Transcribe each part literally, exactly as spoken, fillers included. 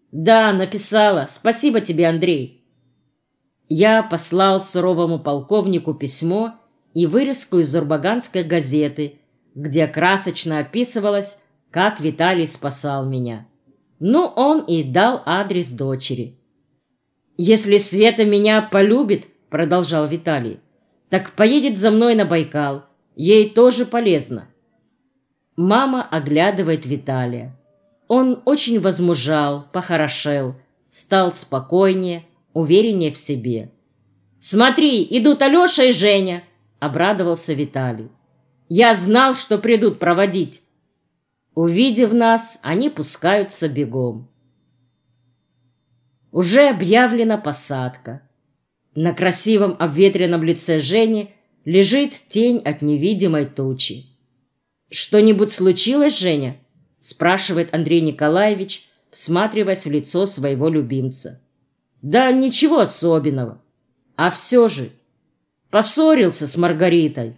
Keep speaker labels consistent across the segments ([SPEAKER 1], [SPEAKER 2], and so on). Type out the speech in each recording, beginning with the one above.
[SPEAKER 1] Да, написала. Спасибо тебе, Андрей. Я послал суровому полковнику письмо и вырезку из Зурбаганской газеты, где красочно описывалось, как Виталий спасал меня. Ну, он и дал адрес дочери. «Если Света меня полюбит, — продолжал Виталий, — так поедет за мной на Байкал. Ей тоже полезно». Мама оглядывает Виталия. Он очень возмужал, похорошел, стал спокойнее, увереннее в себе. «Смотри, идут Алеша и Женя!» — обрадовался Виталий. «Я знал, что придут проводить». Увидев нас, они пускаются бегом. Уже объявлена посадка. На красивом обветренном лице Жени лежит тень от невидимой тучи. «Что-нибудь случилось, Женя?» — спрашивает Андрей Николаевич, всматриваясь в лицо своего любимца. «Да ничего особенного. А все же поссорился с Маргаритой».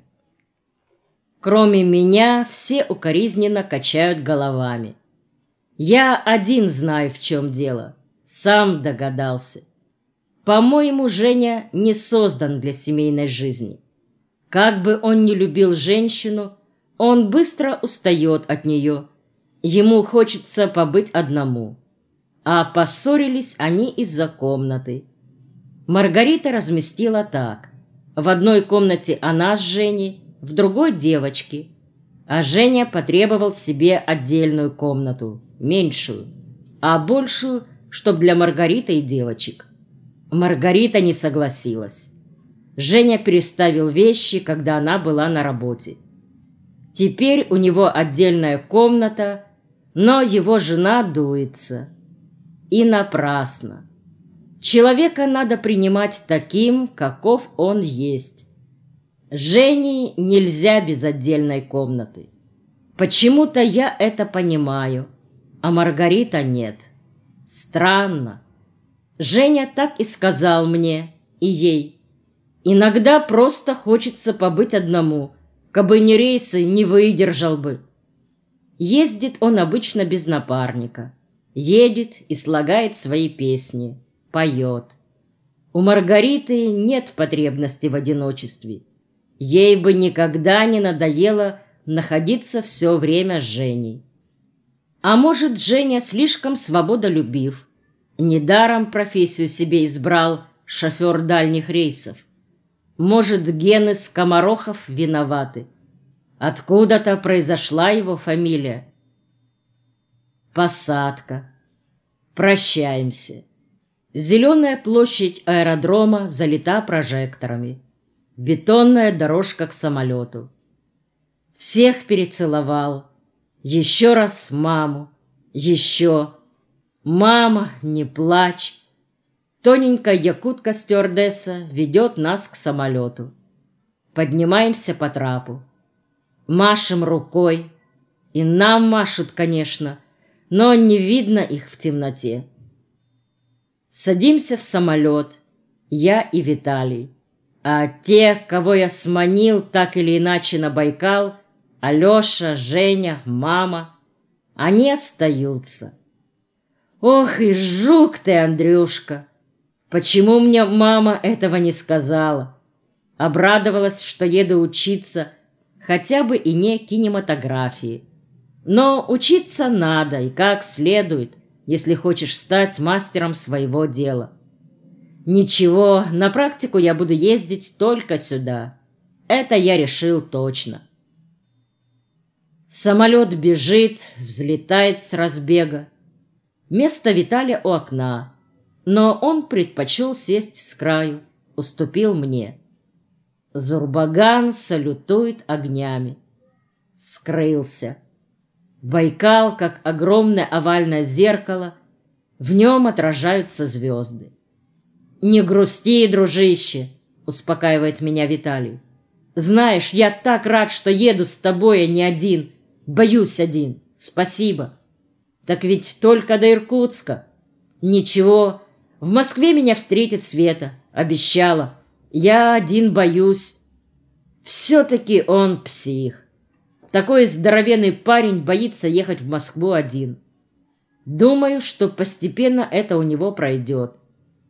[SPEAKER 1] Кроме меня, все укоризненно качают головами. Я один знаю, в чем дело. Сам догадался. По-моему, Женя не создан для семейной жизни. Как бы он ни любил женщину, он быстро устает от нее. Ему хочется побыть одному. А поссорились они из-за комнаты. Маргарита разместила так. В одной комнате она с Женей, в другой девочки, а Женя потребовал себе отдельную комнату, меньшую, а большую, чтоб для Маргариты и девочек. Маргарита не согласилась. Женя переставил вещи, когда она была на работе. Теперь у него отдельная комната, но его жена дуется. И напрасно. Человека надо принимать таким, каков он есть. Жене нельзя без отдельной комнаты. Почему-то я это понимаю, а Маргарита нет. Странно. Женя так и сказал мне, и ей. Иногда просто хочется побыть одному, кабы не рейсы, не выдержал бы. Ездит он обычно без напарника. Едет и слагает свои песни, поет. У Маргариты нет потребности в одиночестве. Ей бы никогда не надоело находиться все время с Женей. А может, Женя слишком свободолюбив. Недаром профессию себе избрал шофер дальних рейсов. Может, гены скоморохов виноваты. Откуда-то произошла его фамилия. Посадка. Прощаемся. Зеленая площадь аэродрома залита прожекторами. Бетонная дорожка к самолету. Всех перецеловал. Еще раз маму. Еще. Мама, не плачь. Тоненькая якутка-стюардесса ведет нас к самолету. Поднимаемся по трапу. Машем рукой. И нам машут, конечно, но не видно их в темноте. Садимся в самолет. Я и Виталий. А те, кого я сманил так или иначе на Байкал, Алеша, Женя, мама, они остаются. Ох и жук ты, Андрюшка! Почему мне мама этого не сказала? Обрадовалась, что еду учиться, хотя бы и не кинематографии. Но учиться надо и как следует, если хочешь стать мастером своего дела. Ничего, на практику я буду ездить только сюда. Это я решил точно. Самолет бежит, взлетает с разбега. Место Виталия у окна, но он предпочел сесть с краю, уступил мне. Зурбаган салютует огнями. Скрылся. Байкал, как огромное овальное зеркало, в нем отражаются звезды. «Не грусти, дружище», — успокаивает меня Виталий. «Знаешь, я так рад, что еду с тобой, а не один. Боюсь один. Спасибо. Так ведь только до Иркутска. Ничего, в Москве меня встретит Света. Обещала. Я один боюсь». Все-таки он псих. Такой здоровенный парень боится ехать в Москву один. Думаю, что постепенно это у него пройдет.